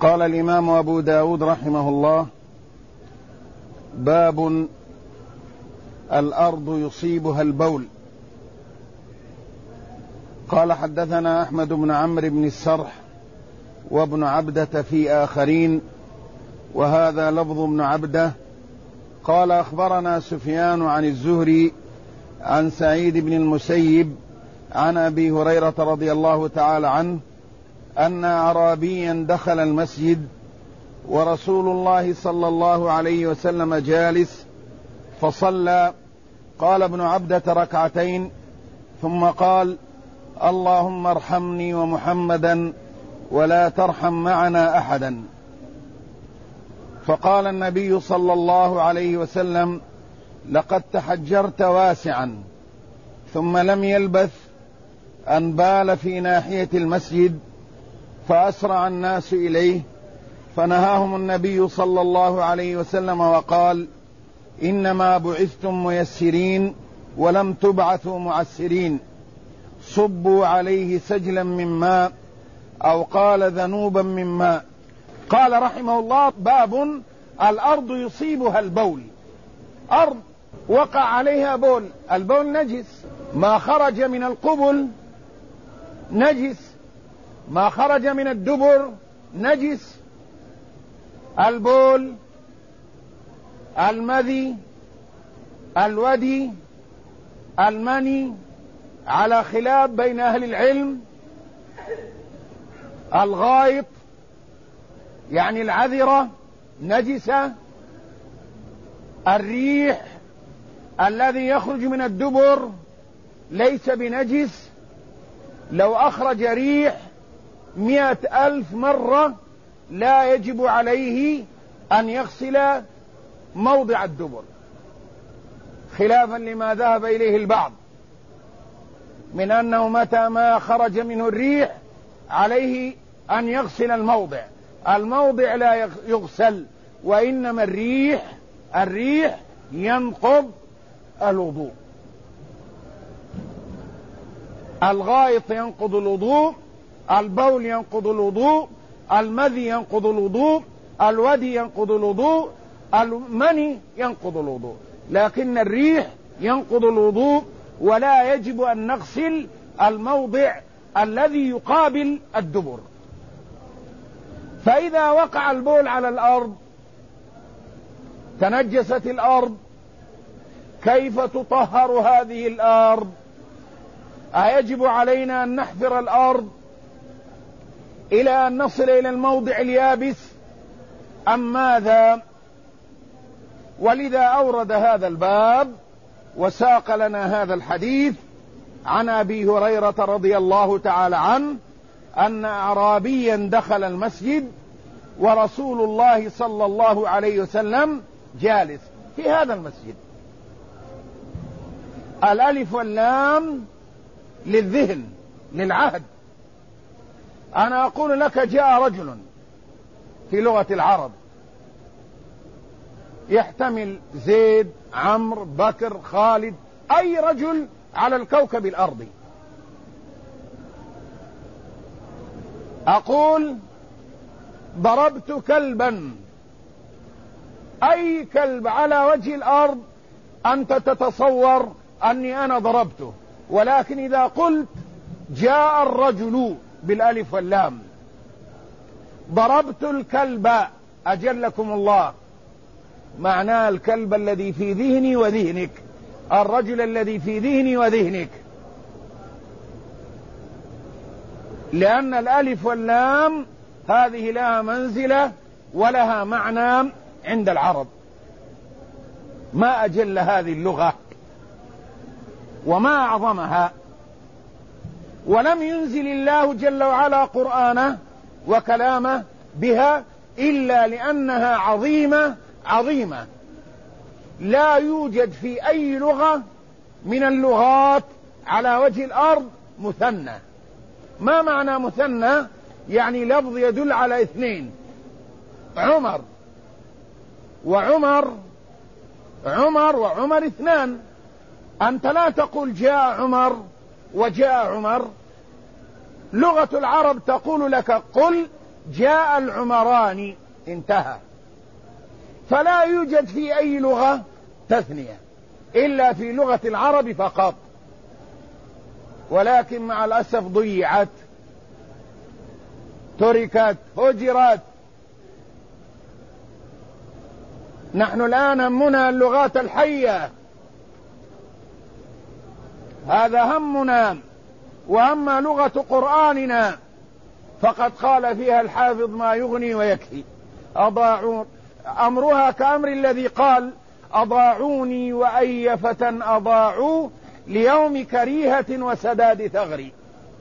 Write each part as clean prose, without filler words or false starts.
قال الإمام أبو داود رحمه الله: باب الأرض يصيبها البول. قال: حدثنا أحمد بن عمرو بن السرح وابن عبدة في آخرين، وهذا لفظ ابن عبدة. قال: أخبرنا سفيان عن الزهري عن سعيد بن المسيب عن أبي هريرة رضي الله تعالى عنه أن أعرابيا دخل المسجد ورسول الله صلى الله عليه وسلم جالس فصلى. قال ابن عبدة: ركعتين، ثم قال: اللهم ارحمني ومحمدا ولا ترحم معنا أحدا. فقال النبي صلى الله عليه وسلم: لقد تحجرت واسعا. ثم لم يلبث أن بال في ناحية المسجد، فأسرع الناس إليه، فنهاهم النبي صلى الله عليه وسلم وقال: إنما بعثتم ميسرين ولم تبعثوا معسرين، صبوا عليه سجلا من ماء، أو قال ذنوبا من ماء. قال رحمه الله: باب الأرض يصيبها البول. أرض وقع عليها بول، البول نجس، ما خرج من القبل نجس، ما خرج من الدبر نجس. البول، المذي، الودي، المني، على خلاف بين أهل العلم. الغائط يعني العذرة نجسة. الريح الذي يخرج من الدبر ليس بنجس، لو أخرج ريح 100,000 مرة لا يجب عليه أن يغسل موضع الدبر، خلافا لما ذهب إليه البعض من أنه متى ما خرج منه الريح عليه أن يغسل الموضع. الموضع لا يغسل، وإنما الريح ينقض الوضوء. الغائط ينقض الوضوء، البول ينقض الوضوء، المذي ينقض الوضوء، الودي ينقض الوضوء، المني ينقض الوضوء، لكن الريح ينقض الوضوء، ولا يجب أن نغسل الموضع الذي يقابل الدبر. فإذا وقع البول على الأرض تنجست الأرض، كيف تطهر هذه الأرض؟ أيجب علينا أن نحفر الأرض إلى أن نصل إلى الموضع اليابس أم ماذا؟ ولذا أورد هذا الباب وساق لنا هذا الحديث عن أبي هريرة رضي الله تعالى عنه أن أعرابيا دخل المسجد ورسول الله صلى الله عليه وسلم جالس في هذا المسجد. الألف واللام للذهن، للعهد. أنا أقول لك جاء رجل في لغة العرب يحتمل زيد، عمرو، بكر، خالد، أي رجل على الكوكب الأرضي. أقول ضربت كلبا، أي كلب على وجه الأرض أنت تتصور أني أنا ضربته، ولكن إذا قلت جاء الرجل بالألف واللام، ضربت الكلب أجلكم الله، معناه الكلب الذي في ذهني وذهنك، الرجل الذي في ذهني وذهنك، لأن الألف واللام هذه لها منزلة ولها معنى عند العرب. ما أجل هذه اللغة وما أعظمها، ولم ينزل الله جل وعلا قرآنه وكلامه بها إلا لأنها عظيمة عظيمة. لا يوجد في أي لغة من اللغات على وجه الأرض مثنى. ما معنى مثنى؟ يعني لفظ يدل على اثنين، عمر وعمر، عمر وعمر اثنان. أنت لا تقول جاء عمر وجاء عمر. لغة العرب تقول لك قل جاء العمران انتهى. فلا يوجد في أي لغة تثنية إلا في لغة العرب فقط، ولكن مع الأسف ضيعت، تركت، هجرت. نحن الآن همنا اللغات الحية، هذا همنا، وأما لغة قرآننا فقد قال فيها الحافظ ما يغني ويكفي. أضاعون أمرها كأمر الذي قال أضاعوني وأي فتى أضاعوا ليوم كريهة وسداد ثغري.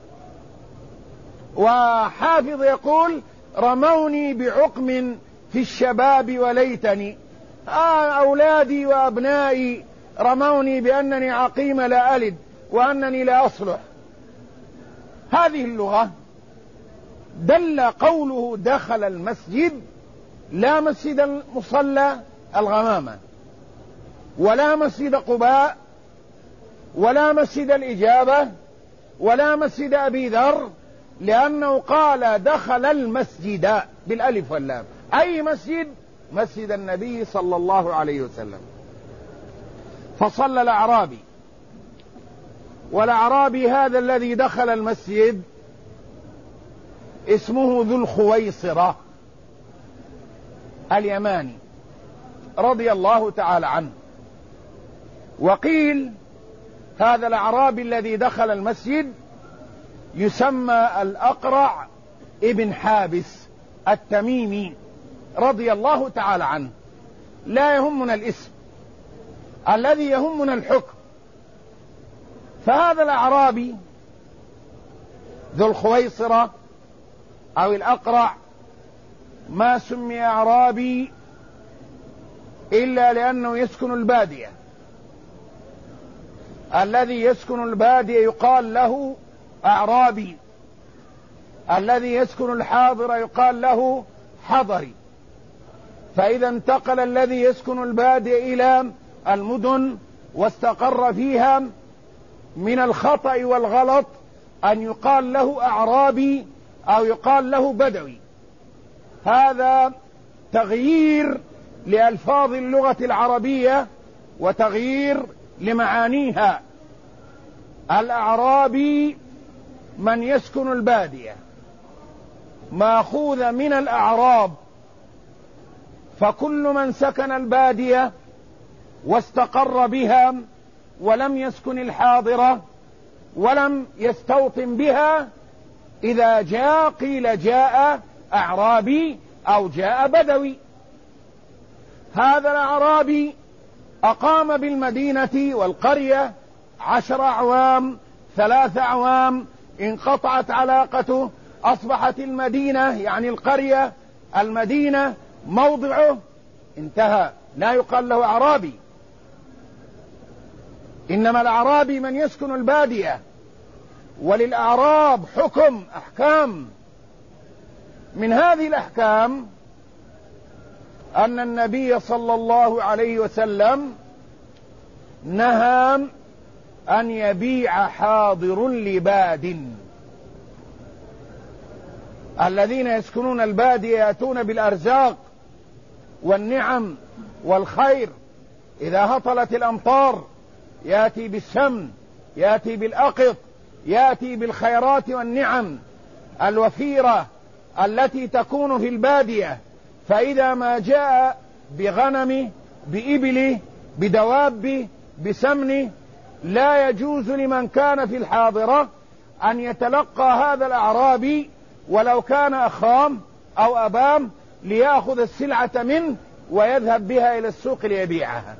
وحافظ يقول رموني بعقم في الشباب وليتني، أولادي وأبنائي رموني بأنني عقيم لا ألد وأنني لا أصلح. هذه اللغة دل قوله دخل المسجد، لا مسجد المصلى الغمامة، ولا مسجد قباء، ولا مسجد الإجابة، ولا مسجد أبي ذر، لأنه قال دخل المسجد بالألف واللام. أي مسجد؟ مسجد النبي صلى الله عليه وسلم. فصلى الأعرابي، والأعرابي هذا الذي دخل المسجد اسمه ذو الخويصرة اليماني رضي الله تعالى عنه. وقيل هذا الأعرابي الذي دخل المسجد يسمى الأقرع ابن حابس التميمي رضي الله تعالى عنه. لا يهمنا الاسم، الذي يهمنا الحكم. فهذا الأعرابي ذو الخويصرة أو الأقرع ما سمي أعرابي إلا لأنه يسكن البادية. الذي يسكن البادية يقال له أعرابي، الذي يسكن الحاضر يقال له حضري. فإذا انتقل الذي يسكن البادية إلى المدن واستقر فيها، من الخطأ والغلط أن يقال له أعرابي أو يقال له بدوي. هذا تغيير لألفاظ اللغة العربية وتغيير لمعانيها. الأعرابي من يسكن البادية، ماخوذ من الأعراب، فكل من سكن البادية واستقر بها ولم يسكن الحاضرة ولم يستوطن بها، إذا جاء قيل جاء أعرابي أو جاء بدوي. هذا الأعرابي أقام بالمدينة والقرية 10 أعوام، 3 أعوام، انقطعت علاقته، أصبحت المدينة يعني القرية المدينة موضعه، انتهى، لا يقال له أعرابي. إنما الأعرابي من يسكن البادية. وللأعراب حكم، أحكام. من هذه الأحكام أن النبي صلى الله عليه وسلم نهى أن يبيع حاضر لباد. الذين يسكنون البادية يأتون بالأرزاق والنعم والخير، إذا هطلت الأمطار يأتي بالسمن، يأتي بالأقط، يأتي بالخيرات والنعم الوفيرة التي تكون في البادية. فإذا ما جاء بغنمه، بإبله، بدوابه، بسمنه، لا يجوز لمن كان في الحاضرة أن يتلقى هذا الأعرابي ولو كان أخام أو أبام ليأخذ السلعة منه ويذهب بها إلى السوق ليبيعها.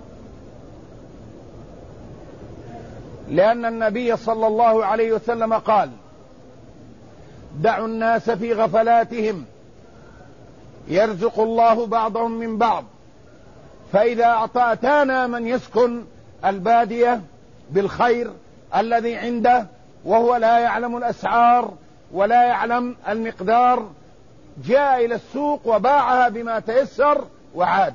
لأن النبي صلى الله عليه وسلم قال دعوا الناس في غفلاتهم يرزق الله بعضهم من بعض. فإذا أتانا من يسكن البادية بالخير الذي عنده وهو لا يعلم الأسعار ولا يعلم المقدار، جاء إلى السوق وباعها بما تيسر وعاد،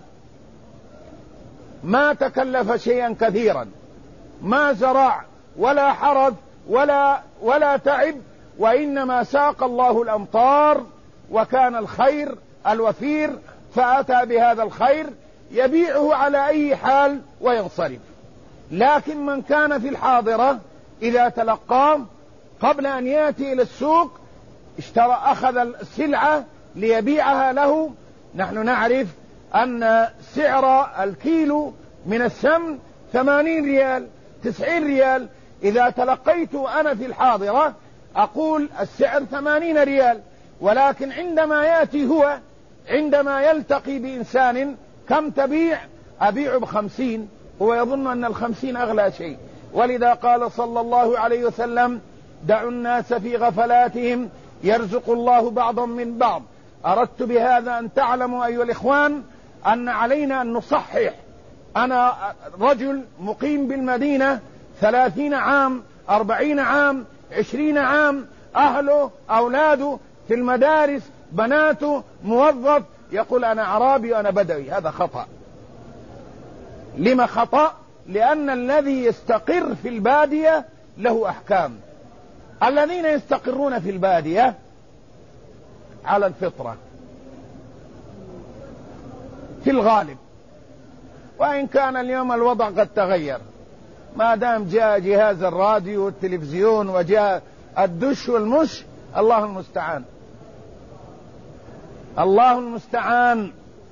ما تكلف شيئا كثيرا، ما زرع ولا حرث ولا تعب، وإنما ساق الله الأمطار وكان الخير الوفير فأتى بهذا الخير يبيعه على أي حال وينصرف. لكن من كان في الحاضرة إذا تلقاه قبل أن يأتي إلى السوق أخذ السلعة ليبيعها له. نحن نعرف أن سعر الكيلو من السمن 80 ريال 90 ريال. إذا تلقيت أنا في الحاضرة أقول السعر 80 ريال، ولكن عندما يأتي هو عندما يلتقي بإنسان كم تبيع؟ أبيع ب50، هو يظن أن 50 أغلى شيء. ولذا قال صلى الله عليه وسلم: دعوا الناس في غفلاتهم يرزق الله بعضا من بعض. أردت بهذا أن تعلموا أيها الإخوان أن علينا أن نصحح. أنا رجل مقيم بالمدينة 30 عام 40 عام 20 عام، أهله أولاده في المدارس، بناته، موظف، يقول أنا أعرابي وأنا بدوي. هذا خطأ. لما خطأ؟ لأن الذي يستقر في البادية له أحكام. الذين يستقرون في البادية على الفطرة في الغالب، وإن كان اليوم الوضع قد تغير، ما دام جاء جهاز الراديو والتلفزيون وجاء الدش والمش، الله المستعان الله المستعان.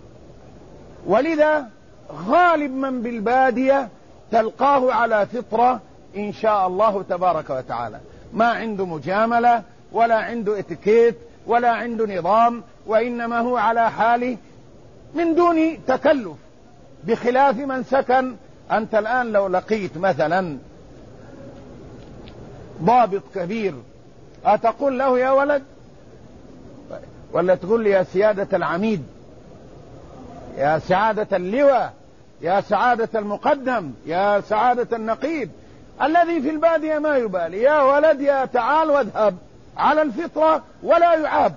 ولذا غالب من بالبادية تلقاه على فطرة إن شاء الله تبارك وتعالى، ما عنده مجاملة ولا عنده اتيكيت ولا عنده نظام، وإنما هو على حاله من دون تكلف، بخلاف من سكن. أنت الآن لو لقيت مثلا ضابط كبير أتقول له يا ولد، ولا تقول لي يا سيادة العميد، يا سعادة اللواء، يا سعادة المقدم، يا سعادة النقيب؟ الذي في البادية ما يبالي، يا ولد يا تعال واذهب، على الفطرة ولا يعاب.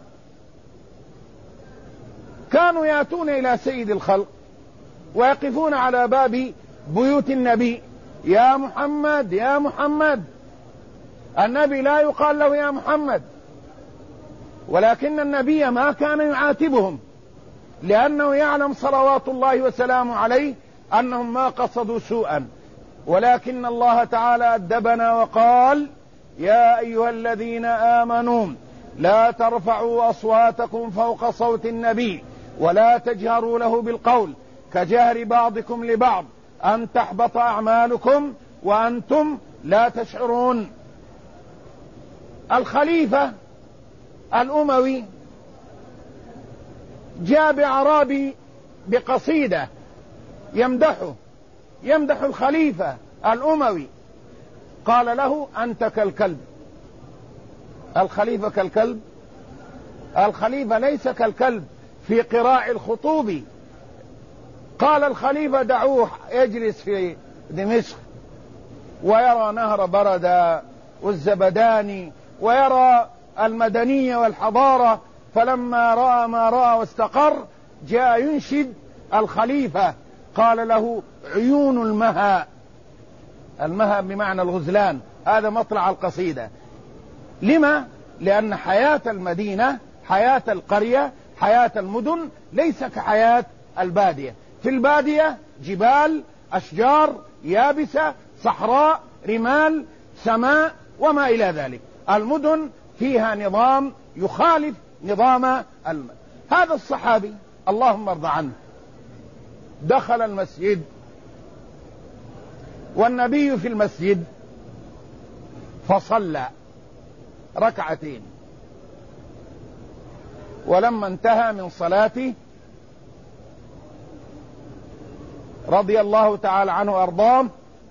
كانوا يأتون إلى سيد الخلق ويقفون على باب بيوت النبي: يا محمد يا محمد. النبي لا يقال له يا محمد، ولكن النبي ما كان يعاتبهم، لأنه يعلم صلوات الله وسلامه عليه أنهم ما قصدوا سوءا. ولكن الله تعالى أدبنا وقال: يا أيها الذين آمنوا لا ترفعوا أصواتكم فوق صوت النبي ولا تجهروا له بالقول كجهر بعضكم لبعض أن تحبط أعمالكم وأنتم لا تشعرون. الخليفة الأموي جاء بأعرابي بقصيدة يمدح الخليفة الأموي، قال له: أنت كالكلب. الخليفة كالكلب؟ الخليفة ليس كالكلب في قراع الخطوب. قال الخليفة: دعوه يجلس في دمشق ويرى نهر بردة والزبداني ويرى المدنية والحضارة. فلما رأى ما رأى واستقر جاء ينشد الخليفة، قال له: عيون المها. المها بمعنى الغزلان، هذا مطلع القصيدة. لما؟ لأن حياة المدينة، حياة القرية، حياة المدن ليس كحياة البادية. في البادية جبال، أشجار يابسة، صحراء، رمال، سماء وما إلى ذلك. المدن فيها نظام يخالف نظام هذا الصحابي اللهم ارضى عنه دخل المسجد والنبي في المسجد فصلى ركعتين، ولما انتهى من صلاته رضي الله تعالى عنه وارضاه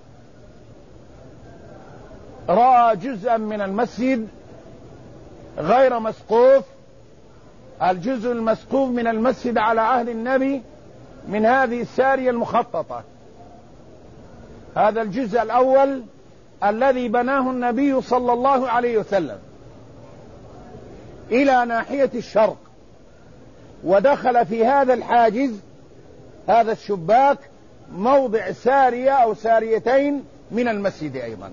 رأى جزءا من المسجد غير مسقوف. الجزء المسقوف من المسجد على عهد النبي من هذه السارية المخططة. هذا الجزء الأول الذي بناه النبي صلى الله عليه وسلم إلى ناحية الشرق، ودخل في هذا الحاجز هذا الشباك موضع سارية أو ساريتين من المسجد أيضا.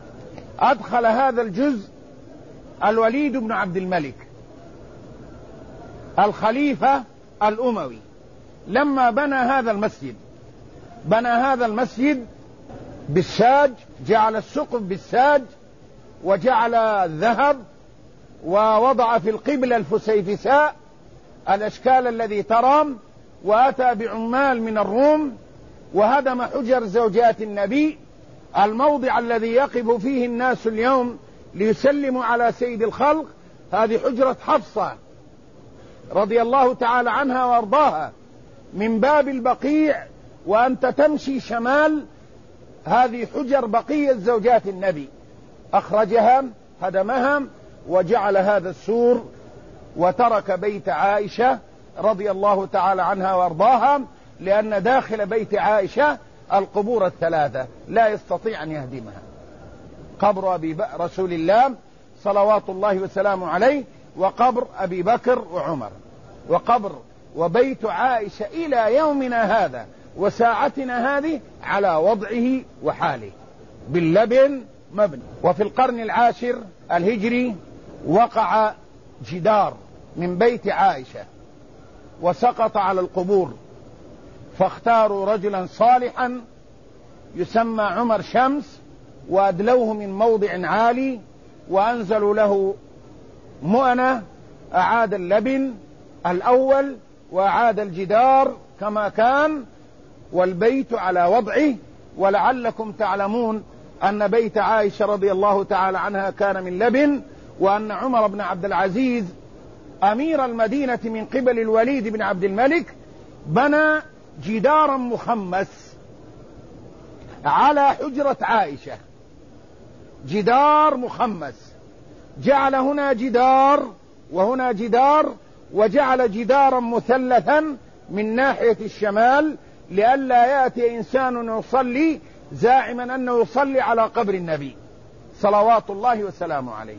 أدخل هذا الجزء الوليد بن عبد الملك الخليفة الأموي لما بنى هذا المسجد بالساج، جعل السقف بالساج وجعل الذهب، ووضع في القبلة الفسيفساء الأشكال الذي ترام، وأتى بعمال من الروم وهدم حجر زوجات النبي، الموضع الذي يقف فيه الناس اليوم ليسلموا على سيد الخلق. هذه حجرة حفصة رضي الله تعالى عنها وارضاها من باب البقيع، وأنت تمشي شمال هذه حجر بقية زوجات النبي، أخرجها هدمها وجعل هذا السور، وترك بيت عائشة رضي الله تعالى عنها وارضاها، لأن داخل بيت عائشة القبور الثلاثة لا يستطيع أن يهدمها، قبر رسول الله صلوات الله وسلامه عليه، وقبر أبي بكر وعمر، وبيت عائشة إلى يومنا هذا وساعتنا هذه على وضعه وحاله باللبن مبني. وفي القرن العاشر الهجري وقع جدار من بيت عائشة وسقط على القبور، فاختاروا رجلا صالحا يسمى عمر شمس، وأدلوه من موضع عالي وأنزلوا له مؤنة، أعاد اللبن الأول وأعاد الجدار كما كان والبيت على وضعه. ولعلكم تعلمون أن بيت عائشة رضي الله تعالى عنها كان من لبن، وأن عمر بن عبد العزيز أمير المدينة من قبل الوليد بن عبد الملك بنى جدارا مخمس على حجرة عائشة، جدار مخمس، جعل هنا جدار وهنا جدار، وجعل جدارا مثلثا من ناحية الشمال لئلا يأتي إنسان يصلي زاعما أنه يصلي على قبر النبي صلوات الله وسلامه عليه.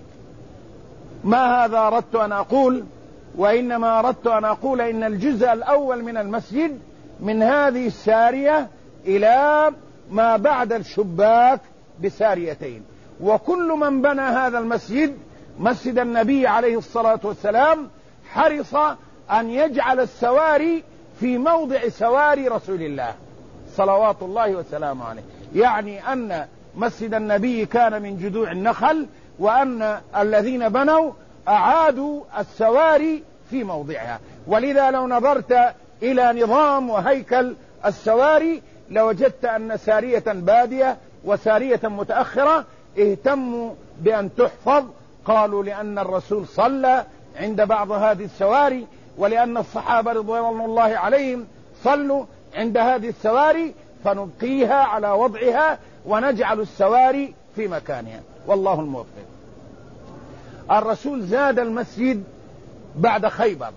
ما هذا أردت أن أقول، وإنما أردت أن أقول إن الجزء الأول من المسجد من هذه السارية إلى ما بعد الشباك بساريتين، وكل من بنى هذا المسجد مسجد النبي عليه الصلاة والسلام حرص أن يجعل السواري في موضع سواري رسول الله صلوات الله وسلامه عليه، يعني أن مسجد النبي كان من جذوع النخل، وأن الذين بنوا أعادوا السواري في موضعها. ولذا لو نظرت إلى نظام وهيكل السواري لوجدت أن سارية بادية وسارية متأخرة اهتموا بأن تحفظ، قالوا لأن الرسول صلى عند بعض هذه السواري، ولأن الصحابة رضوان الله عليهم صلوا عند هذه السواري، فنبقيها على وضعها ونجعل السواري في مكانها، والله الموفق. الرسول زاد المسجد بعد خيبر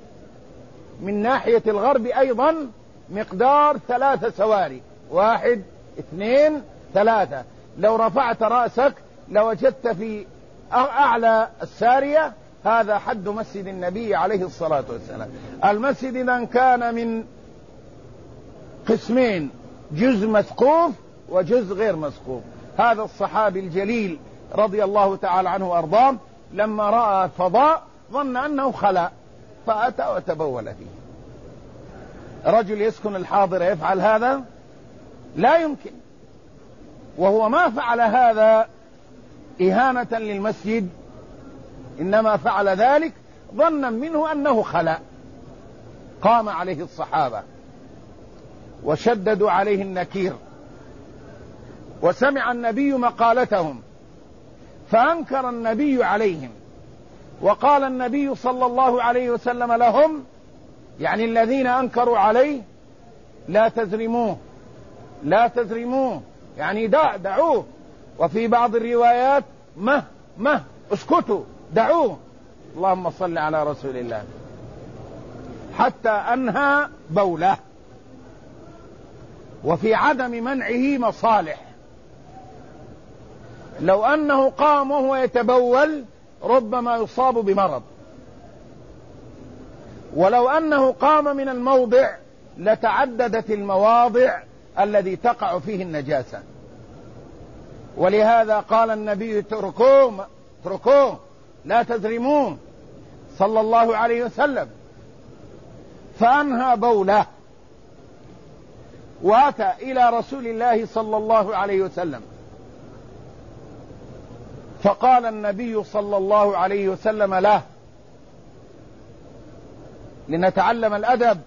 من ناحية الغرب أيضا مقدار 3 سواري، 1 2 3. لو رفعت رأسك لوجدت في أعلى السارية هذا حد مسجد النبي عليه الصلاة والسلام. المسجد إذن كان من قسمين، جزء مسقوف وجزء غير مسقوف. هذا الصحابي الجليل رضي الله تعالى عنه وأرضاه لما رأى فضاء ظن أنه خلاء فأتى وتبول فيه. رجل يسكن الحاضر يفعل هذا؟ لا يمكن. وهو ما فعل هذا إهانة للمسجد، إنما فعل ذلك ظنا منه أنه خلاء. قام عليه الصحابة وشددوا عليه النكير، وسمع النبي مقالتهم فأنكر النبي عليهم، وقال النبي صلى الله عليه وسلم لهم، يعني الذين أنكروا عليه، لا تزرموه لا تزرموه، يعني دعوه. وفي بعض الروايات اسكتوا دعوه، اللهم صل على رسول الله، حتى أنهى بوله. وفي عدم منعه مصالح، لو أنه قام وهو يتبول ربما يصاب بمرض، ولو أنه قام من الموضع لتعددت المواضع الذي تقع فيه النجاسة. ولهذا قال النبي اتركوه لا تزرموه صلى الله عليه وسلم. فأنهى بوله وأتى إلى رسول الله صلى الله عليه وسلم، فقال النبي صلى الله عليه وسلم له: لنتعلم الأدب،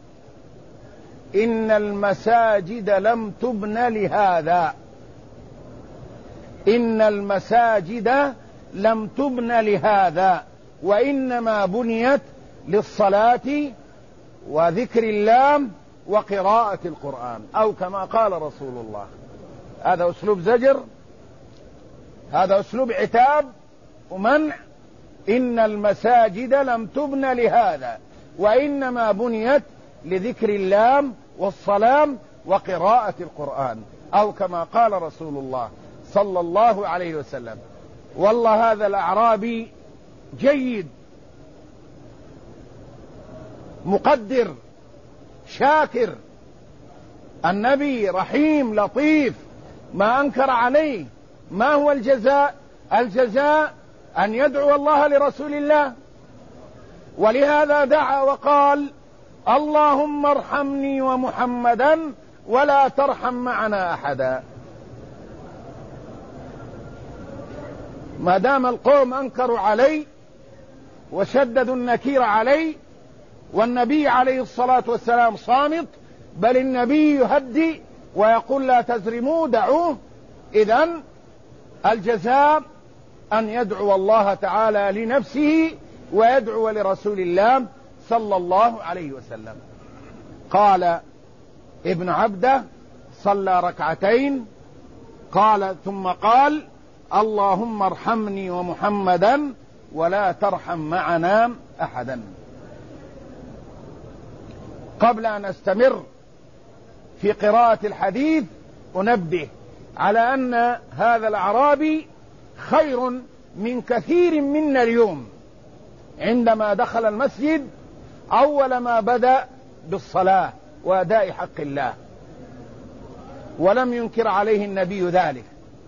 إن المساجد لم تبن لهذا، إن المساجد لم تبن لهذا، وإنما بنيت للصلاة وذكر الله وقراءة القرآن، أو كما قال رسول الله. هذا أسلوب زجر، هذا أسلوب عتاب ومنع. إن المساجد لم تبن لهذا، وإنما بنيت لذكر الله والصلاة وقراءة القرآن، أو كما قال رسول الله صلى الله عليه وسلم. والله هذا الأعرابي جيد، مقدر، شاكر، النبي رحيم لطيف، ما أنكر عليه. ما هو الجزاء؟ الجزاء أن يدعو الله لرسول الله، ولهذا دعا وقال: اللهم ارحمني ومحمدا ولا ترحم معنا أحدا. ما دام القوم أنكروا علي وشددوا النكير علي، والنبي عليه الصلاة والسلام صامت، بل النبي يهدي ويقول: لا تزرموا، دعوه. إذن الجزاء أن يدعو الله تعالى لنفسه ويدعو لرسول الله صلى الله عليه وسلم. قال ابن عبده: صلى ركعتين، قال ثم قال: اللهم ارحمني ومحمدا ولا ترحم معنا أحدا. قبل أن أستمر في قراءة الحديث أنبه على أن هذا الأعرابي خير من كثير منا اليوم. عندما دخل المسجد أول ما بدأ بالصلاة وأداء حق الله، ولم ينكر عليه النبي ذلك.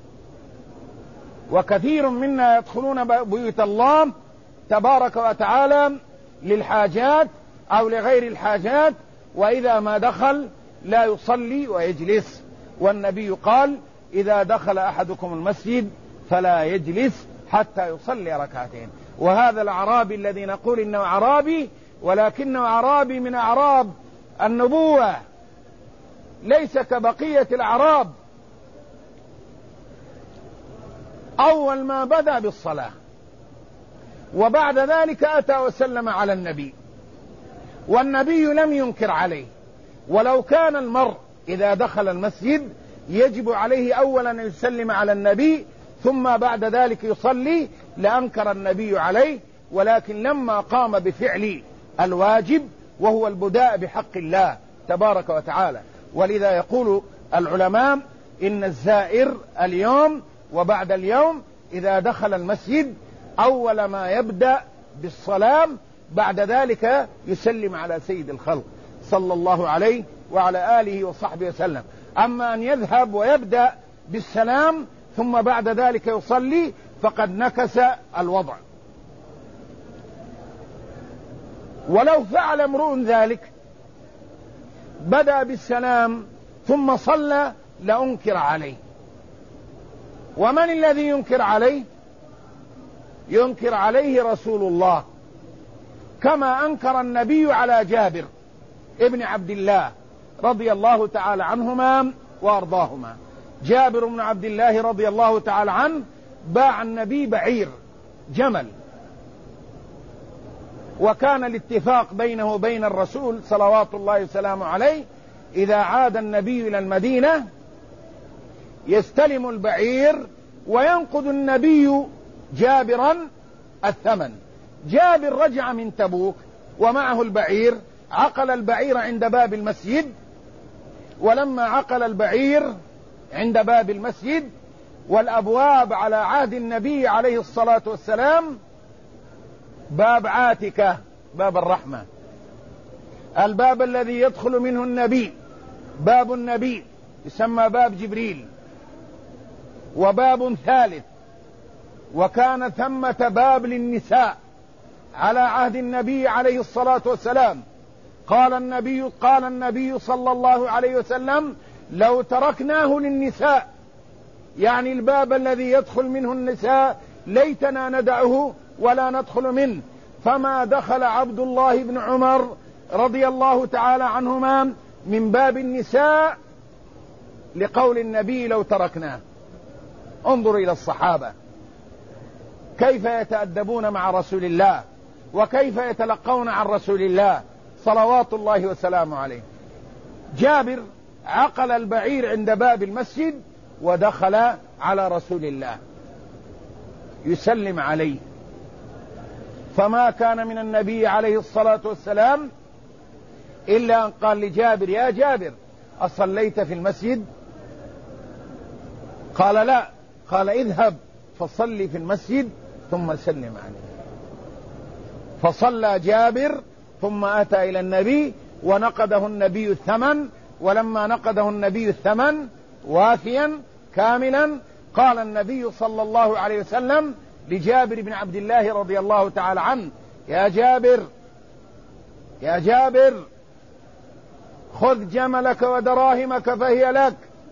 وكثير منا يدخلون بيوت الله تبارك وتعالى للحاجات أو لغير الحاجات، وإذا ما دخل لا يصلي ويجلس. والنبي قال: إذا دخل أحدكم المسجد فلا يجلس حتى يصلي ركعتين. وهذا الأعرابي الذي نقول إنه أعرابي، ولكنه أعرابي من أعراب النبوة، ليس كبقية الأعراب. أول ما بدأ بالصلاة، وبعد ذلك أتى وسلم على النبي، والنبي لم ينكر عليه. ولو كان المرء إذا دخل المسجد يجب عليه أولا أن يسلم على النبي ثم بعد ذلك يصلي لأنكر النبي عليه، ولكن لما قام بفعل الواجب وهو البداء بحق الله تبارك وتعالى. ولذا يقول العلماء: إن الزائر اليوم وبعد اليوم إذا دخل المسجد أول ما يبدأ بالصلاة، بعد ذلك يسلم على سيد الخلق صلى الله عليه وعلى آله وصحبه وسلم. أما أن يذهب ويبدأ بالسلام ثم بعد ذلك يصلي فقد نكس الوضع. ولو فعل امرؤ ذلك، بدأ بالسلام ثم صلى، لأنكر عليه. ومن الذي ينكر عليه؟ ينكر عليه رسول الله، كما أنكر النبي على جابر ابن عبد الله رضي الله تعالى عنهما وأرضاهما. جابر بن عبد الله رضي الله تعالى عنه باع النبي بعير، جمل، وكان الاتفاق بينه وبين الرسول صلوات الله وسلامه عليه: إذا عاد النبي إلى المدينة يستلم البعير وينقذ النبي جابرا الثمن. جابر رجع من تبوك ومعه البعير، عقل البعير عند باب المسجد، ولما عقل البعير عند باب المسجد والأبواب على عهد النبي عليه الصلاة والسلام باب عاتكة، باب الرحمة، الباب الذي يدخل منه النبي، باب النبي يسمى باب جبريل. وباب ثالث، وكان ثمة باب للنساء على عهد النبي عليه الصلاة والسلام، قال النبي صلى الله عليه وسلم: لو تركناه للنساء، يعني الباب الذي يدخل منه النساء، ليتنا ندعه ولا ندخل منه. فما دخل عبد الله بن عمر رضي الله تعالى عنهما من باب النساء لقول النبي: لو تركناه. انظر إلى الصحابة كيف يتأدبون مع رسول الله، وكيف يتلقون عن رسول الله صلوات الله وسلامه عليه. جابر عقل البعير عند باب المسجد ودخل على رسول الله يسلم عليه، فما كان من النبي عليه الصلاة والسلام إلا أن قال لجابر: يا جابر، أصليت في المسجد؟ قال: لا. قال: اذهب فصلي في المسجد ثم سلم عليه. فصلى جابر ثم أتى إلى النبي ونقده النبي الثمن، ولما نقده النبي الثمن وافيا كاملا، قال النبي صلى الله عليه وسلم لجابر بن عبد الله رضي الله تعالى عنه: يا جابر، خذ جملك ودراهمك فهي لك،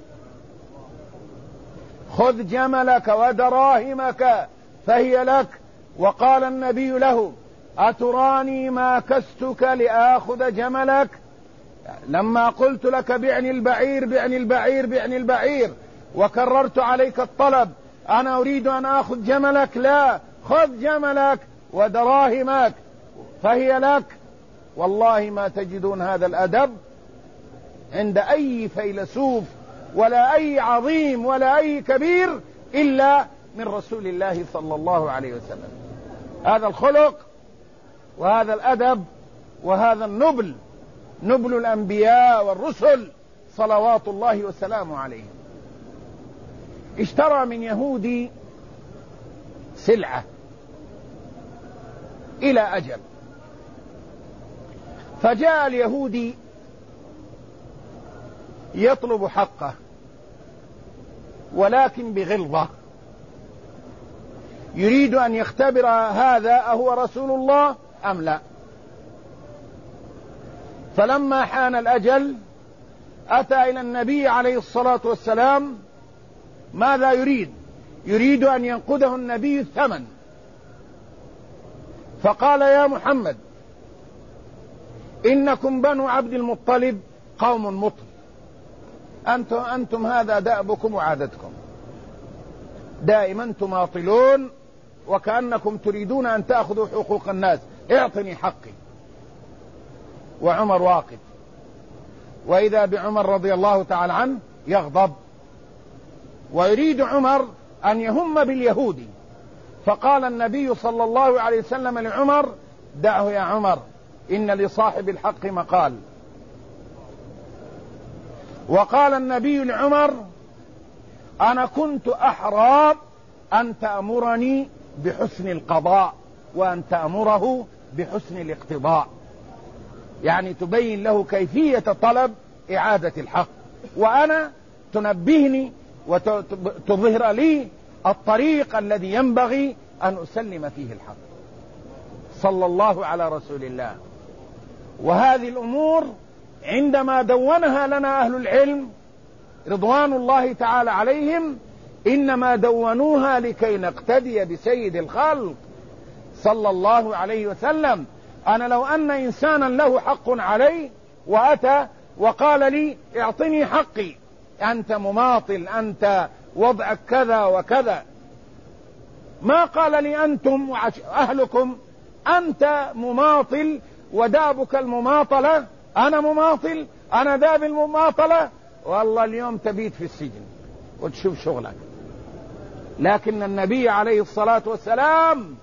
خذ جملك ودراهمك فهي لك. وقال النبي له: أتراني ما كستك لآخذ جملك؟ لما قلت لك بعني البعير وكررت عليك الطلب، أنا أريد أن آخذ جملك؟ لا، خذ جملك ودراهمك فهي لك. والله ما تجدون هذا الأدب عند أي فيلسوف ولا أي عظيم ولا أي كبير إلا من رسول الله صلى الله عليه وسلم. هذا الخلق وهذا الأدب وهذا النبل، نبل الأنبياء والرسل صلوات الله وسلامه عليهم. اشترى من يهودي سلعة إلى أجل، فجاء اليهودي يطلب حقه ولكن بغلظة، يريد أن يختبر هذا أهو رسول الله أم لا. فلما حان الأجل أتى إلى النبي عليه الصلاة والسلام. ماذا يريد؟ يريد أن ينقذه النبي الثمن. فقال: يا محمد، إنكم بنو عبد المطلب قوم مطل، أنتم هذا دأبكم وعادتكم، دائما تماطلون وكأنكم تريدون أن تأخذوا حقوق الناس، اعطني حقي. وعمر واقف، وإذا بعمر رضي الله تعالى عنه يغضب، ويريد عمر أن يهم باليهودي. فقال النبي صلى الله عليه وسلم لعمر: دعه يا عمر، إن لصاحب الحق مقال. وقال النبي لعمر: أنا كنت أحرى أن تأمرني بحسن القضاء وأن تأمره بحسن الاقتضاء، يعني تبين له كيفية طلب إعادة الحق، وأنا تنبهني وتظهر لي الطريق الذي ينبغي أن أسلم فيه الحق. صلى الله على رسول الله. وهذه الأمور عندما دونها لنا أهل العلم رضوان الله تعالى عليهم إنما دونوها لكي نقتدي بسيد الخلق صلى الله عليه وسلم. أنا لو أن إنسانا له حق علي وأتى وقال لي: اعطني حقي، أنت مماطل، أنت وضعك كذا وكذا، ما قال لي أنتم أهلكم أنت مماطل ودابك المماطلة، أنا مماطل، أنا داب المماطلة، والله اليوم تبيت في السجن وتشوف شغلك. لكن النبي عليه الصلاة والسلام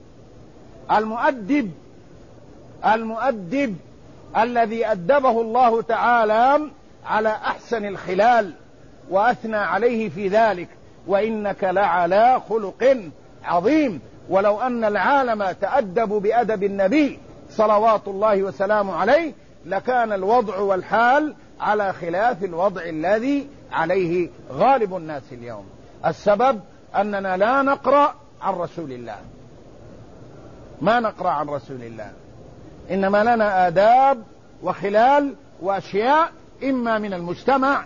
المؤدب الذي أدبه الله تعالى على أحسن الخلال وأثنى عليه في ذلك: وإنك لعلى خلق عظيم. ولو أن العالم تأدبوا بأدب النبي صلوات الله وسلامه عليه لكان الوضع والحال على خلاف الوضع الذي عليه غالب الناس اليوم. السبب أننا لا نقرأ عن رسول الله، ما نقرأ عن رسول الله، إنما لنا آداب وخلال وأشياء إما من المجتمع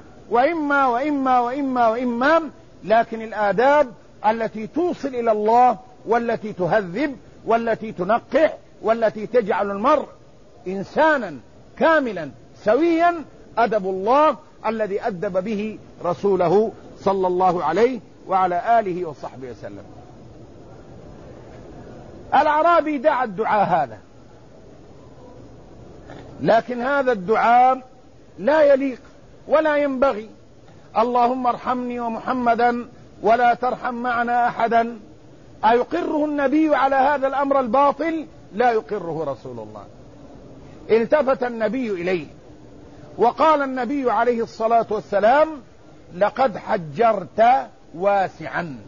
وإما، لكن الآداب التي توصل إلى الله والتي تهذب والتي تنقح والتي تجعل المرء إنسانا كاملا سويا أدب الله الذي أدب به رسوله صلى الله عليه وعلى آله وصحبه وسلم. الأعرابي دعا الدعاء هذا، لكن هذا الدعاء لا يليق ولا ينبغي. اللهم ارحمني ومحمدا ولا ترحم معنا أحدا. أيقره النبي على هذا الأمر الباطل؟ لا يقره رسول الله. التفت النبي إليه وقال النبي عليه الصلاة والسلام: لقد حجرت واسعا.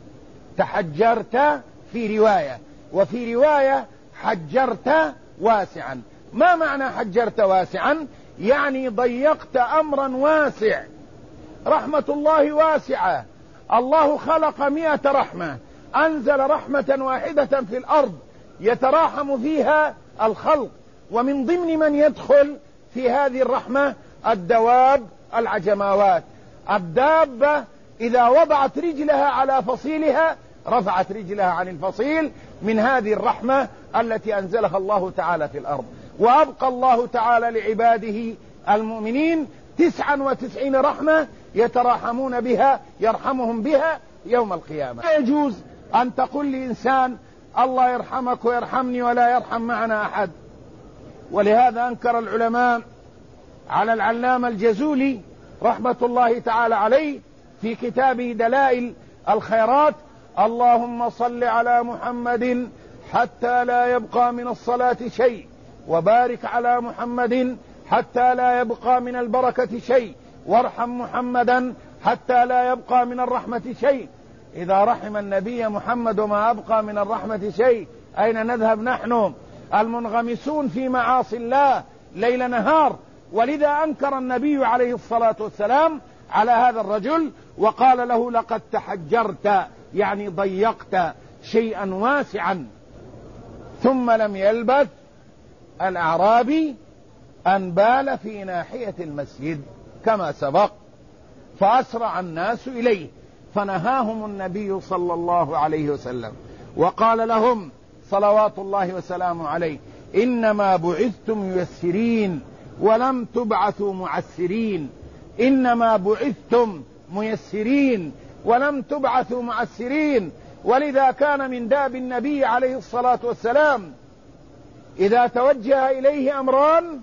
تحجرت في رواية، وفي رواية حجرت واسعا. ما معنى حجرت واسعا؟ يعني ضيقت أمرا واسع. رحمة الله واسعة، الله خلق 100 رحمة، أنزل رحمة واحدة في الأرض يتراحم فيها الخلق، ومن ضمن من يدخل في هذه الرحمة الدواب العجماوات. الدابة إذا وضعت رجلها على فصيلها رفعت رجلها عن الفصيل من هذه الرحمة التي أنزلها الله تعالى في الأرض. وأبقى الله تعالى لعباده المؤمنين 99 رحمة يتراحمون بها، يرحمهم بها يوم القيامة. لا يجوز أن تقول لإنسان الله يرحمك ويرحمني ولا يرحم معنا أحد. ولهذا أنكر العلماء على العلامة الجزولي رحمة الله تعالى عليه في كتابه دلائل الخيرات: اللهم صل على محمد حتى لا يبقى من الصلاة شيء، وبارك على محمد حتى لا يبقى من البركة شيء، وارحم محمدا حتى لا يبقى من الرحمة شيء. إذا رحم النبي محمد وما أبقى من الرحمة شيء، أين نذهب نحن المنغمسون في معاصي الله ليل نهار؟ ولذا أنكر النبي عليه الصلاة والسلام على هذا الرجل وقال له: لقد تحجرت، يعني ضيقت شيئا واسعا. ثم لم يلبث الأعرابي أن بال في ناحية المسجد كما سبق، فأسرع الناس إليه، فنهاهم النبي صلى الله عليه وسلم وقال لهم صلوات الله وسلامه عليه: إنما بعثتم ميسرين ولم تبعثوا معسرين. إنما بعثتم ميسرين ولم تبعثوا معسرين. ولذا كان من داب النبي عليه الصلاة والسلام إذا توجه إليه أمران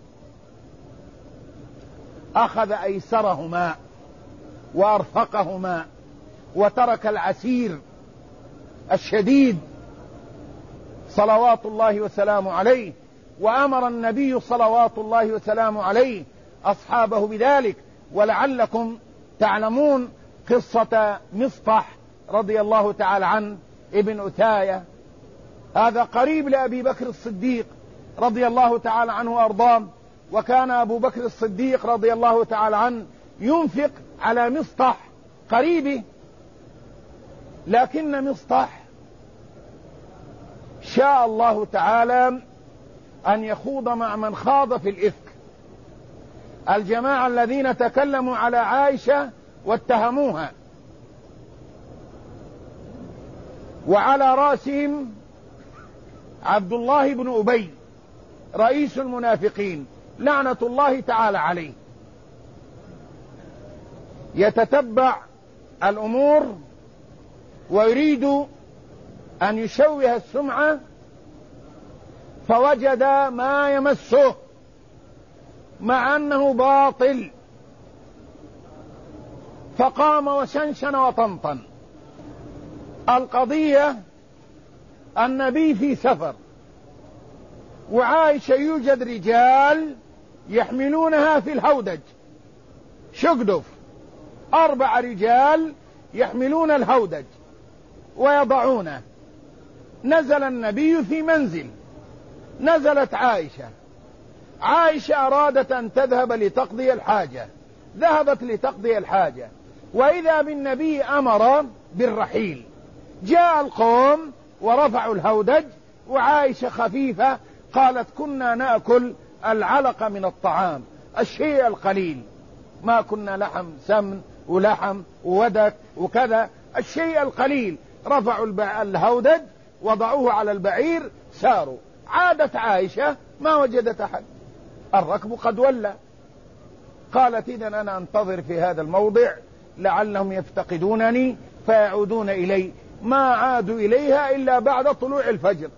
أخذ أيسرهما وأرفقهما وترك العسير الشديد صلوات الله وسلامه عليه. وأمر النبي صلوات الله وسلامه عليه أصحابه بذلك. ولعلكم تعلمون قصة مصطح رضي الله تعالى عنه ابن أتاية، هذا قريب لأبي بكر الصديق رضي الله تعالى عنه وأرضاه. وكان أبو بكر الصديق رضي الله تعالى عنه ينفق على مصطح قريبه، لكن مصطح شاء الله تعالى أن يخوض مع من خاض في الإفك، الجماعة الذين تكلموا على عائشة واتهموها، وعلى رأسهم عبد الله بن أبي رئيس المنافقين لعنة الله تعالى عليه. يتتبع الأمور ويريد أن يشوه السمعة، فوجد ما يمسه مع أنه باطل، فقام وشنشن وطنطن. القضية النبي في سفر، وعائشة يوجد رجال يحملونها في الهودج، شقدف 4 رجال يحملون الهودج ويضعونه. نزل النبي في منزل، نزلت عائشة أرادت أن تذهب لتقضي الحاجة، ذهبت لتقضي الحاجة، وإذا بالنبي أمر بالرحيل. جاء القوم ورفعوا الهودج، وعائشة خفيفة قالت: كنا نأكل العلقة من الطعام، الشيء القليل، ما كنا لحم سمن ولحم وودك وكذا، الشيء القليل. رفعوا الهودج وضعوه على البعير ساروا. عادت عائشة ما وجدت أحد، الركب قد ولى. قالت إذن أنا أنتظر في هذا الموضع لعلهم يفتقدونني فيعودون إلي. ما عادوا إليها إلا بعد طلوع الفجر،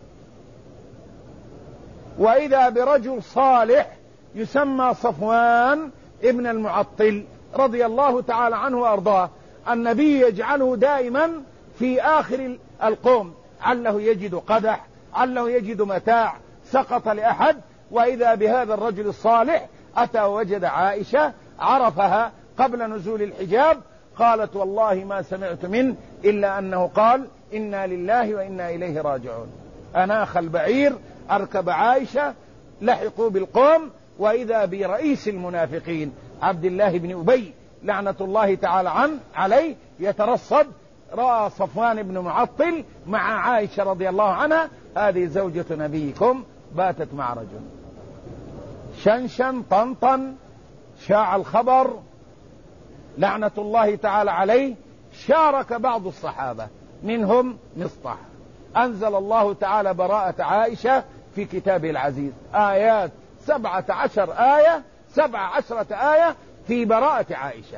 وإذا برجل صالح يسمى صفوان ابن المعطل رضي الله تعالى عنه وأرضاه. النبي يجعله دائما في آخر القوم، عله يجد قدح، عله يجد متاع سقط لأحد. وإذا بهذا الرجل الصالح أتى ووجد عائشة، عرفها قبل نزول الحجاب. قالت والله ما سمعت منه إلا أنه قال إنا لله وإنا إليه راجعون. أناخ البعير، أركب عائشة، لحقوا بالقوم، وإذا برئيس المنافقين عبد الله بن أبي لعنة الله تعالى عليه يترصد. رأى صفوان بن معطل مع عائشة رضي الله عنها، هذه زوجة نبيكم باتت مع رجل. شنشن طنطن شاع الخبر لعنة الله تعالى عليه. شارك بعض الصحابة منهم مصطح. أنزل الله تعالى براءة عائشة في كتابه العزيز، آيات 17 آية، 17 آية في براءة عائشة.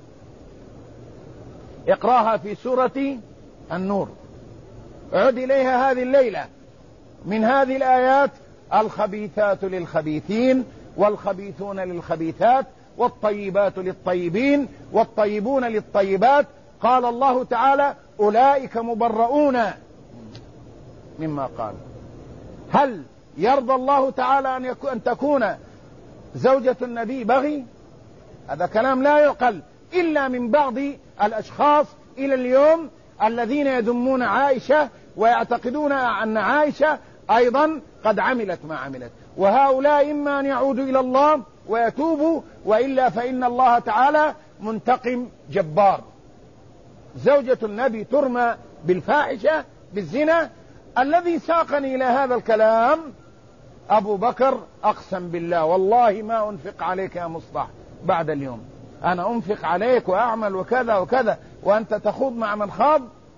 اقراها في سورة النور. عد إليها هذه الليلة. من هذه الآيات: الخبيثات للخبيثين والخبيثون للخبيثات والطيبات للطيبين والطيبون للطيبات. قال الله تعالى: أولئك مبرؤون مما قال. هل يرضى الله تعالى أن تكون زوجة النبي بغي؟ هذا كلام لا يعقل إلا من بعض الأشخاص إلى اليوم الذين يذمون عائشة ويعتقدون أن عائشة أيضا قد عملت ما عملت. وهؤلاء إما أن يعودوا إلى الله ويتوبوا، وإلا فإن الله تعالى منتقم جبار. زوجة النبي ترمى بالفاحشة بالزنا. الذي ساقني إلى هذا الكلام أبو بكر: أقسم بالله والله ما أنفق عليك يا مصطح بعد اليوم، أنا أنفق عليك وأعمل وكذا وكذا وأنت تخوض مع من خاض.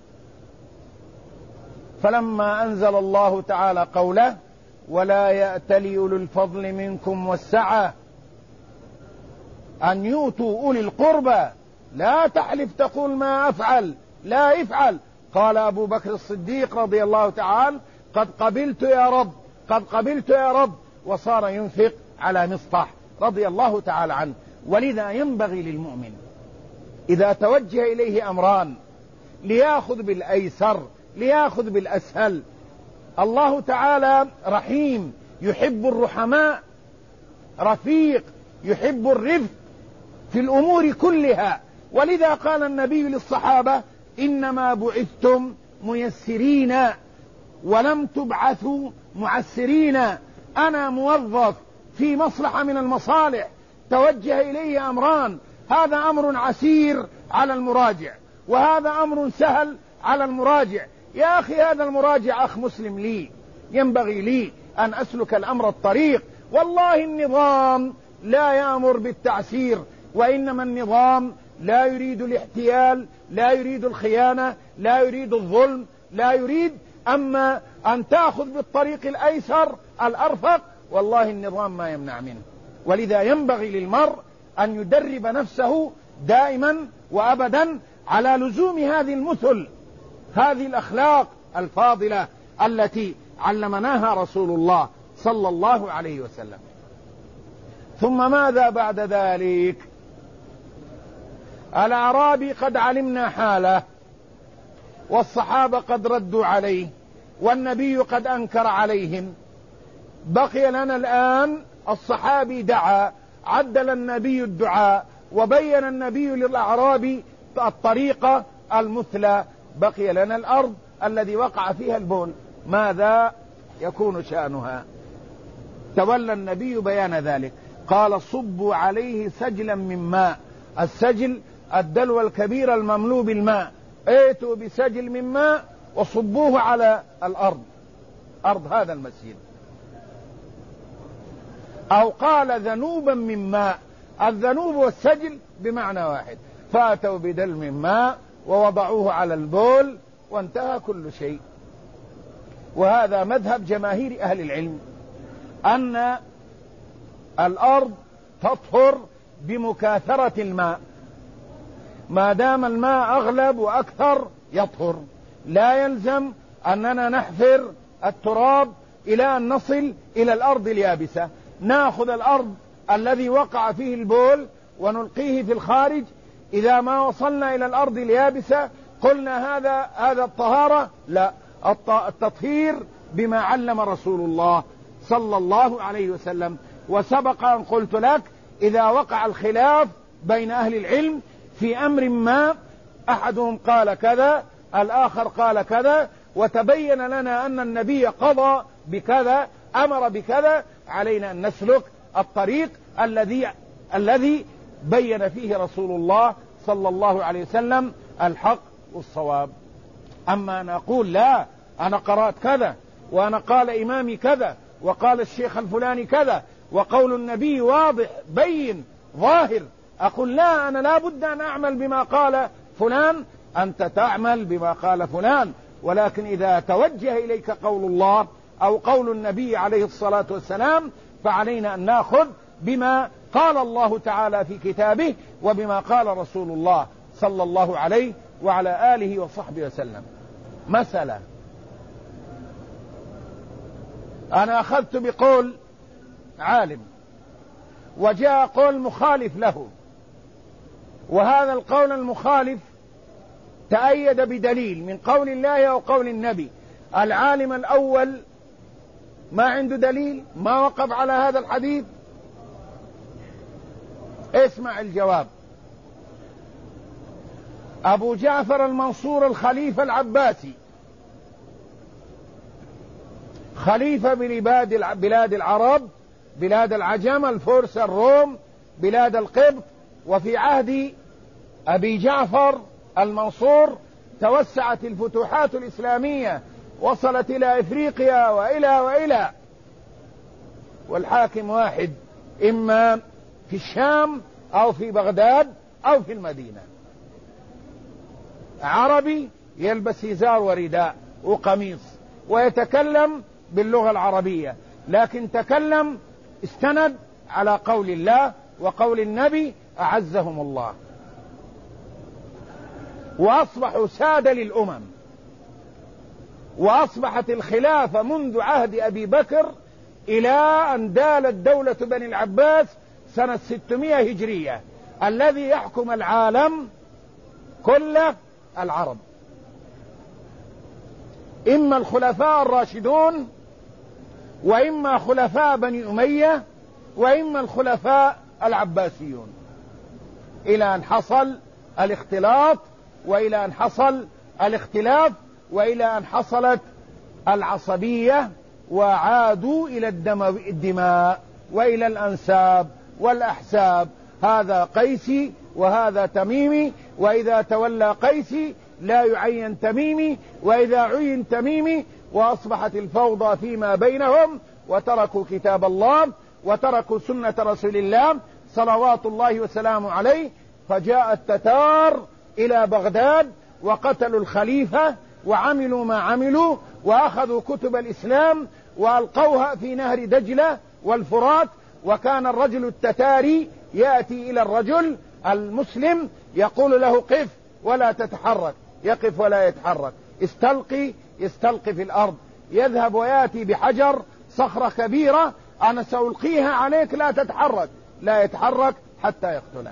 فلما أنزل الله تعالى قوله: ولا يأتل أولو الفضل منكم والسعة أن يؤتوا أولي القربى، لا تحلف تقول ما أفعل، لا يفعل. قال أبو بكر الصديق رضي الله تعالى: قد قبلت يا رب، قد قبلت يا رب. وصار ينفق على مصطح رضي الله تعالى عنه. ولذا ينبغي للمؤمن إذا توجه إليه أمران ليأخذ بالأيسر، ليأخذ بالأسهل. الله تعالى رحيم يحب الرحماء، رفيق يحب الرفق في الأمور كلها. ولذا قال النبي للصحابة: إنما بعثتم ميسرين ولم تبعثوا معسرين. أنا موظف في مصلحة من المصالح، توجه إليه أمران، هذا أمر عسير على المراجع وهذا أمر سهل على المراجع. يا أخي هذا المراجع أخ مسلم لي، ينبغي لي أن أسلك الأمر الطريق. والله النظام لا يأمر بالتعسير، وإنما النظام لا يريد الاحتيال، لا يريد الخيانة، لا يريد الظلم، لا يريد. أما أن تأخذ بالطريق الأيسر الأرفق والله النظام ما يمنع منه. ولذا ينبغي للمرء أن يدرب نفسه دائما وأبدا على لزوم هذه المثل، هذه الأخلاق الفاضلة التي علمناها رسول الله صلى الله عليه وسلم. ثم ماذا بعد ذلك؟ الأعرابي قد علمنا حاله، والصحابة قد ردوا عليه، والنبي قد أنكر عليهم. بقي لنا الآن الصحابي دعا، عدل النبي الدعاء، وبين النبي للأعرابي الطريقة المثلى. بقي لنا الأرض الذي وقع فيها البول، ماذا يكون شأنها؟ تولى النبي بيان ذلك. قال: صبوا عليه سجلا من ماء. السجل الدلو الكبير المملوء بالماء. ائتوا بسجل من ماء وصبوه على الأرض، أرض هذا المسجد. أو قال ذنوبا من ماء، الذنوب والسجل بمعنى واحد. فأتوا بدلو من ماء ووضعوه على البول وانتهى كل شيء. وهذا مذهب جماهير أهل العلم، أن الأرض تطهر بمكاثرة الماء، ما دام الماء أغلب وأكثر يطهر. لا يلزم أننا نحفر التراب إلى أن نصل إلى الأرض اليابسة، نأخذ الأرض الذي وقع فيه البول ونلقيه في الخارج. إذا ما وصلنا إلى الأرض اليابسة قلنا هذا الطهارة؟ لا، التطهير بما علم رسول الله صلى الله عليه وسلم. وسبق أن قلت لك إذا وقع الخلاف بين أهل العلم في أمر ما، أحدهم قال كذا الآخر قال كذا، وتبين لنا أن النبي قضى بكذا أمر بكذا، علينا أن نسلك الطريق الذي بين فيه رسول الله صلى الله عليه وسلم الحق والصواب. أما أن أقول لا أنا قرأت كذا وأنا قال إمامي كذا وقال الشيخ الفلاني كذا وقول النبي واضح بين ظاهر، أقول لا، أنا لا بد أن أعمل بما قال فلان، أنت تعمل بما قال فلان. ولكن إذا توجه إليك قول الله أو قول النبي عليه الصلاة والسلام فعلينا أن نأخذ بما قال الله تعالى في كتابه وبما قال رسول الله صلى الله عليه وعلى آله وصحبه وسلم. مسألة أنا أخذت بقول عالم وجاء قول مخالف له، وهذا القول المخالف تأيد بدليل من قول الله أو قول النبي. العالم الأول ما عنده دليل، ما وقف على هذا الحديث. اسمع الجواب. أبو جعفر المنصور الخليفة العباسي، خليفة بلاد العرب، بلاد العجم، الفرس، الروم، بلاد القبط. وفي عهد أبي جعفر المنصور توسعت الفتوحات الإسلامية، وصلت إلى إفريقيا وإلى والحاكم واحد، إما في الشام أو في بغداد أو في المدينة. عربي يلبس إزار ورداء وقميص ويتكلم باللغة العربية، لكن تكلم استند على قول الله وقول النبي أعزهم الله، وأصبحوا سادة للأمم. وأصبحت الخلافة منذ عهد أبي بكر إلى أن دالت دولة بني العباس سنة 600 هجرية. الذي يحكم العالم كله العرب، إما الخلفاء الراشدون وإما خلفاء بني أمية وإما الخلفاء العباسيون، إلى أن حصل الاختلاط وإلى أن حصل الاختلاف وإلى أن حصلت العصبية، وعادوا إلى الدماء وإلى الأنساب والأحساب. هذا قيسي وهذا تميمي، وإذا تولى قيسي لا يعين تميمي، وإذا عين تميمي، وأصبحت الفوضى فيما بينهم، وتركوا كتاب الله وتركوا سنة رسول الله صلوات الله وسلامه عليه. فجاء التتار إلى بغداد وقتلوا الخليفة وعملوا ما عملوا، وأخذوا كتب الإسلام وألقوها في نهر دجلة والفرات. وكان الرجل التتاري يأتي إلى الرجل المسلم يقول له قف ولا تتحرك، يقف ولا يتحرك، استلقي، يستلقي في الأرض، يذهب ويأتي بحجر صخرة كبيرة، أنا سألقيها عليك لا تتحرك، لا يتحرك حتى يقتله.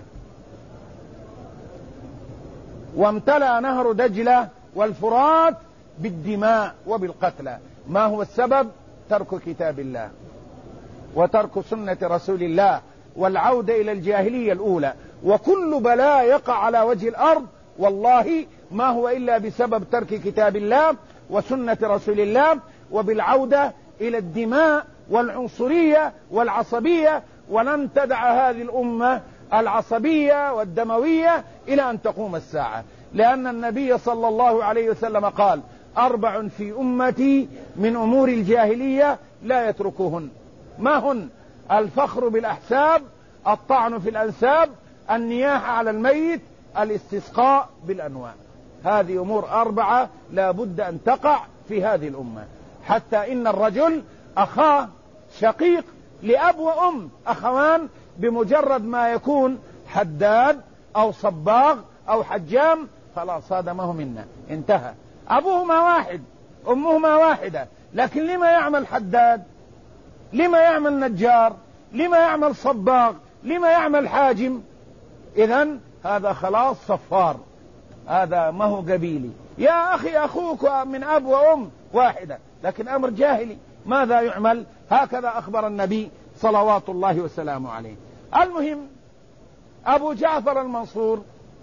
وامتلأ نهر دجلة والفرات بالدماء وبالقتلى. ما هو السبب؟ ترك كتاب الله وترك سنة رسول الله والعودة إلى الجاهلية الأولى. وكل بلاء يقع على وجه الأرض والله ما هو إلا بسبب ترك كتاب الله وسنة رسول الله، وبالعودة إلى الدماء والعنصرية والعصبية. ولن تدع هذه الأمة العصبية والدموية إلى أن تقوم الساعة، لأن النبي صلى الله عليه وسلم قال: 4 في أمتي من أمور الجاهلية لا يتركوهن. ما هن؟ الفخر بالأحساب، الطعن في الأنساب، النياحة على الميت، الاستسقاء بالأنواع. هذه أمور 4 لا بد أن تقع في هذه الأمة. حتى إن الرجل أخاه شقيق لأب وأم، أخوان، بمجرد ما يكون حداد أو صباغ أو حجام خلاص هذا ما هو منا، انتهى. أبوهما واحد أمهما واحدة، لكن لما يعمل حداد؟ لما يعمل نجار؟ لما يعمل صباغ؟ لما يعمل حاجم؟ إذن هذا خلاص صفار، هذا ما هو قبيلي. يا أخي أخوك من أب وأم واحدة، لكن أمر جاهلي، ماذا يعمل؟ هكذا أخبر النبي صلوات الله وسلامه عليه. المهم، أبو جعفر المنصور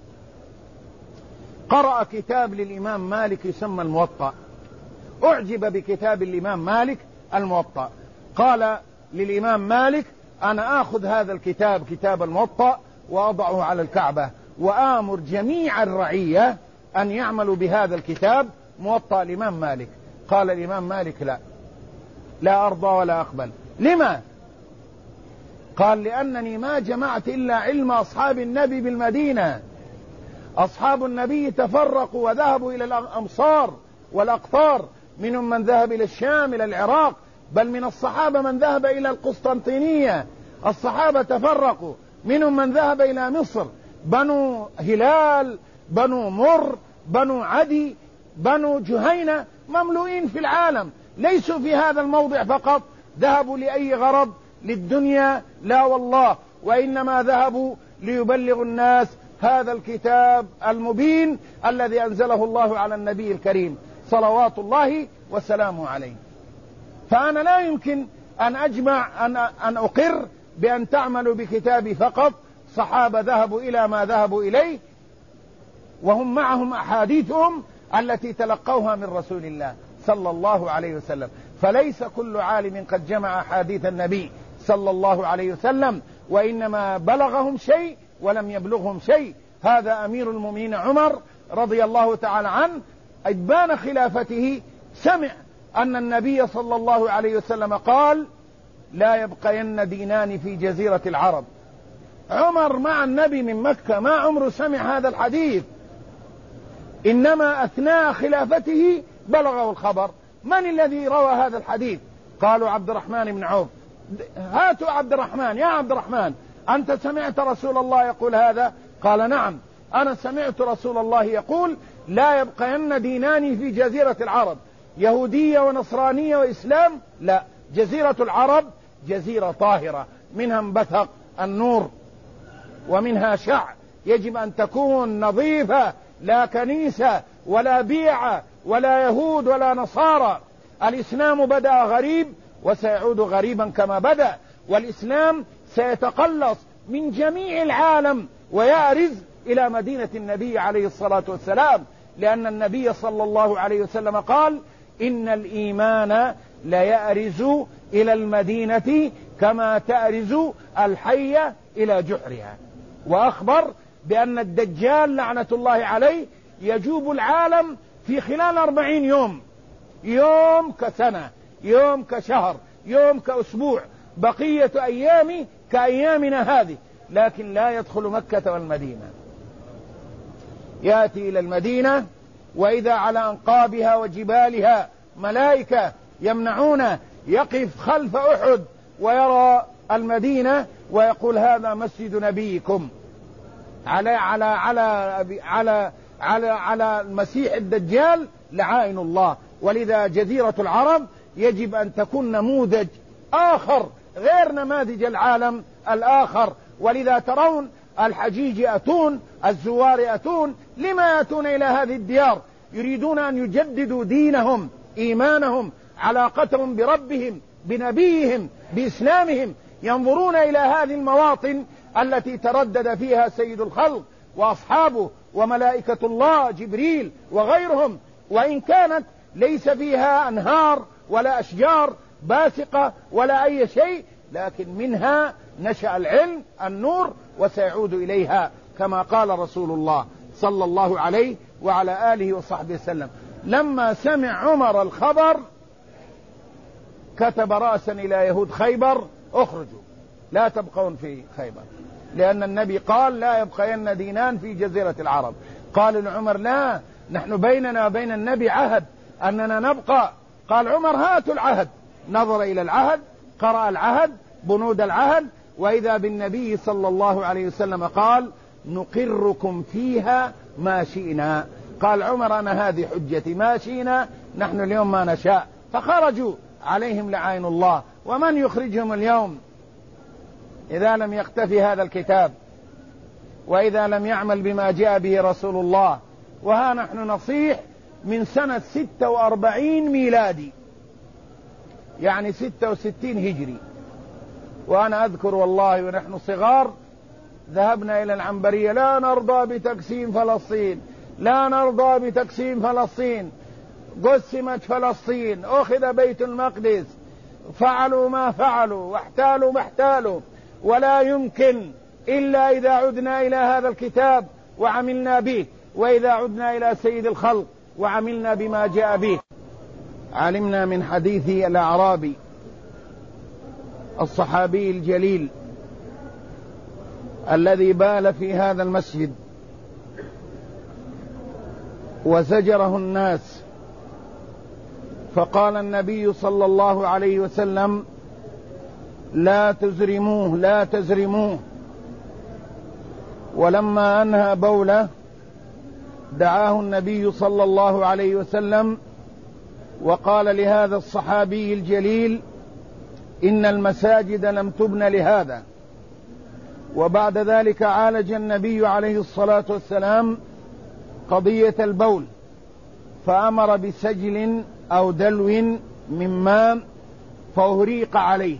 قرأ كتاب للإمام مالك يسمى الموطأ، أعجب بكتاب الإمام مالك الموطأ، قال للإمام مالك: أنا آخذ هذا الكتاب، كتاب الموطأ، وأضعه على الكعبة، وآمر جميع الرعية أن يعملوا بهذا الكتاب، موطأ الإمام مالك. قال الإمام مالك: لا أرضى ولا أقبل. لما؟ قال: لأنني ما جمعت إلا علم أصحاب النبي بالمدينة. أصحاب النبي تفرقوا وذهبوا إلى الأمصار والأقطار، منهم من ذهب إلى الشام إلى العراق، بل من الصحابة من ذهب إلى القسطنطينية. الصحابة تفرقوا، منهم من ذهب إلى مصر، بنو هلال، بنو مر، بنو عدي، بنو جهينة، مملوئين في العالم، ليسوا في هذا الموضع فقط. ذهبوا لأي غرض؟ للدنيا؟ لا والله، وإنما ذهبوا ليبلغوا الناس هذا الكتاب المبين الذي أنزله الله على النبي الكريم صلوات الله وسلامه عليه. فأنا لا يمكن أن أجمع أن أقر بأن تعملوا بكتابي فقط. صحابة ذهبوا إلى ما ذهبوا إليه، وهم معهم أحاديثهم التي تلقوها من رسول الله صلى الله عليه وسلم. فليس كل عالم قد جمع أحاديث النبي صلى الله عليه وسلم، وإنما بلغهم شيء ولم يبلغهم شيء. هذا أمير المؤمنين عمر رضي الله تعالى عنه إبان خلافته سمع أن النبي صلى الله عليه وسلم قال: لا يبقين دينان في جزيرة العرب. عمر مع النبي من مكة، ما عمره سمع هذا الحديث، إنما أثناء خلافته بلغه الخبر. من الذي روى هذا الحديث؟ قالوا: عبد الرحمن بن عوف. هاتوا عبد الرحمن، يا عبد الرحمن، أنت سمعت رسول الله يقول هذا؟ قال: نعم، أنا سمعت رسول الله يقول: لا يبقين دينان في جزيرة العرب، يهودية ونصرانية وإسلام، لا، جزيرة العرب جزيرة طاهرة، منها انبثق النور ومنها شع، يجب أن تكون نظيفة، لا كنيسة ولا بيعة ولا يهود ولا نصارى. الإسلام بدأ غريب وسيعود غريبا كما بدأ، والإسلام سيتقلص من جميع العالم ويأرز إلى مدينة النبي عليه الصلاة والسلام، لأن النبي صلى الله عليه وسلم قال: إن الإيمان ليأرز إلى المدينة كما تأرز الحية إلى جحرها. وأخبر بأن الدجال لعنة الله عليه يجوب العالم في خلال 40 يوم، يوم كسنة، يوم كشهر، يوم كأسبوع، بقية أيام كأيامنا هذه، لكن لا يدخل مكة والمدينة. يأتي إلى المدينة وإذا على أنقابها وجبالها ملائكة يمنعونه، يقف خلف أحد ويرى المدينة ويقول: هذا مسجد نبيكم. على المسيح الدجال لعائن الله. ولذا جزيرة العرب يجب أن تكون نموذج آخر غير نماذج العالم الآخر. ولذا ترون الحجيج يأتون، الزوار يأتون. لما يأتون إلى هذه الديار؟ يريدون أن يجددوا دينهم، إيمانهم، علاقتهم بربهم، بنبيهم، بإسلامهم. ينظرون إلى هذه المواطن التي تردد فيها سيد الخلق وأصحابه وملائكة الله جبريل وغيرهم، وإن كانت ليس فيها أنهار ولا أشجار باسقة ولا أي شيء، لكن منها نشأ العلم، النور، وسيعود إليها كما قال رسول الله صلى الله عليه وعلى آله وصحبه وسلم. لما سمع عمر الخبر كتب رأسا إلى يهود خيبر: اخرجوا لا تبقون في خيبر، لأن النبي قال لا يبقين دينان في جزيرة العرب. قال لعمر لا، نحن بيننا وبين النبي عهد أننا نبقى. قال عمر هاتوا العهد. نظر إلى العهد، قرأ العهد، بنود العهد، وإذا بالنبي صلى الله عليه وسلم قال نقركم فيها ما شئنا. قال عمر أنا هذه حجتي، ما شئنا، نحن اليوم ما نشاء. فخرجوا عليهم لعين الله. ومن يخرجهم اليوم إذا لم يقتفي هذا الكتاب، وإذا لم يعمل بما جاء به رسول الله؟ وها نحن نصيح من سنة 46 ميلادي، يعني 66 هجري. وأنا أذكر والله ونحن صغار ذهبنا إلى العنبرية، لا نرضى بتقسيم فلسطين، لا نرضى بتقسيم فلسطين، قسمت فلسطين، أخذ بيت المقدس، فعلوا ما فعلوا واحتالوا ما احتالوا، ولا يمكن إلا إذا عدنا إلى هذا الكتاب وعملنا به، وإذا عدنا إلى سيد الخلق وعملنا بما جاء به. علمنا من حديث الأعرابي الصحابي الجليل الذي بال في هذا المسجد وزجره الناس، فقال النبي صلى الله عليه وسلم لا تزرموه لا تزرموه. ولما أنهى بوله دعاه النبي صلى الله عليه وسلم وقال لهذا الصحابي الجليل إن المساجد لم تبن لهذا. وبعد ذلك عالج النبي عليه الصلاة والسلام قضية البول، فأمر بسجل أو دلو من ماء فأهريق عليه.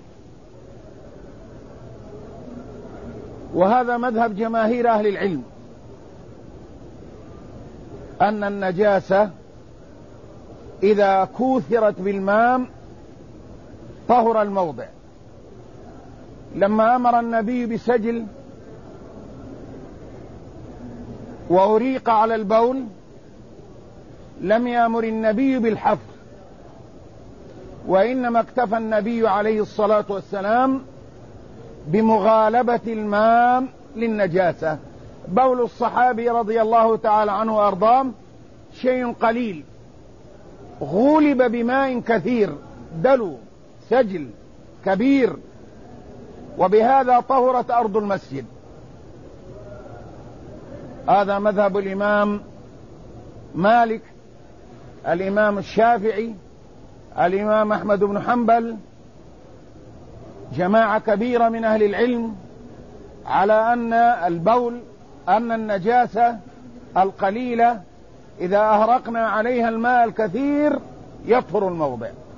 وهذا مذهب جماهير أهل العلم، أن النجاسة إذا كوثرت بالماء طهر الموضع. لما أمر النبي بسجل وأريق على البول لم يأمر النبي بالحفر، وإنما اكتفى النبي عليه الصلاة والسلام بمغالبة الماء للنجاسة. بول الصحابي رضي الله تعالى عنه وأرضاه شيء قليل غولب بماء كثير، دلو سجل كبير، وبهذا طهرت أرض المسجد. هذا مذهب الإمام مالك، الإمام الشافعي، الإمام أحمد بن حنبل، جماعة كبيرة من أهل العلم على أن البول، أن النجاسة القليلة إذا أهرقنا عليها الماء الكثير يطهر الموضع.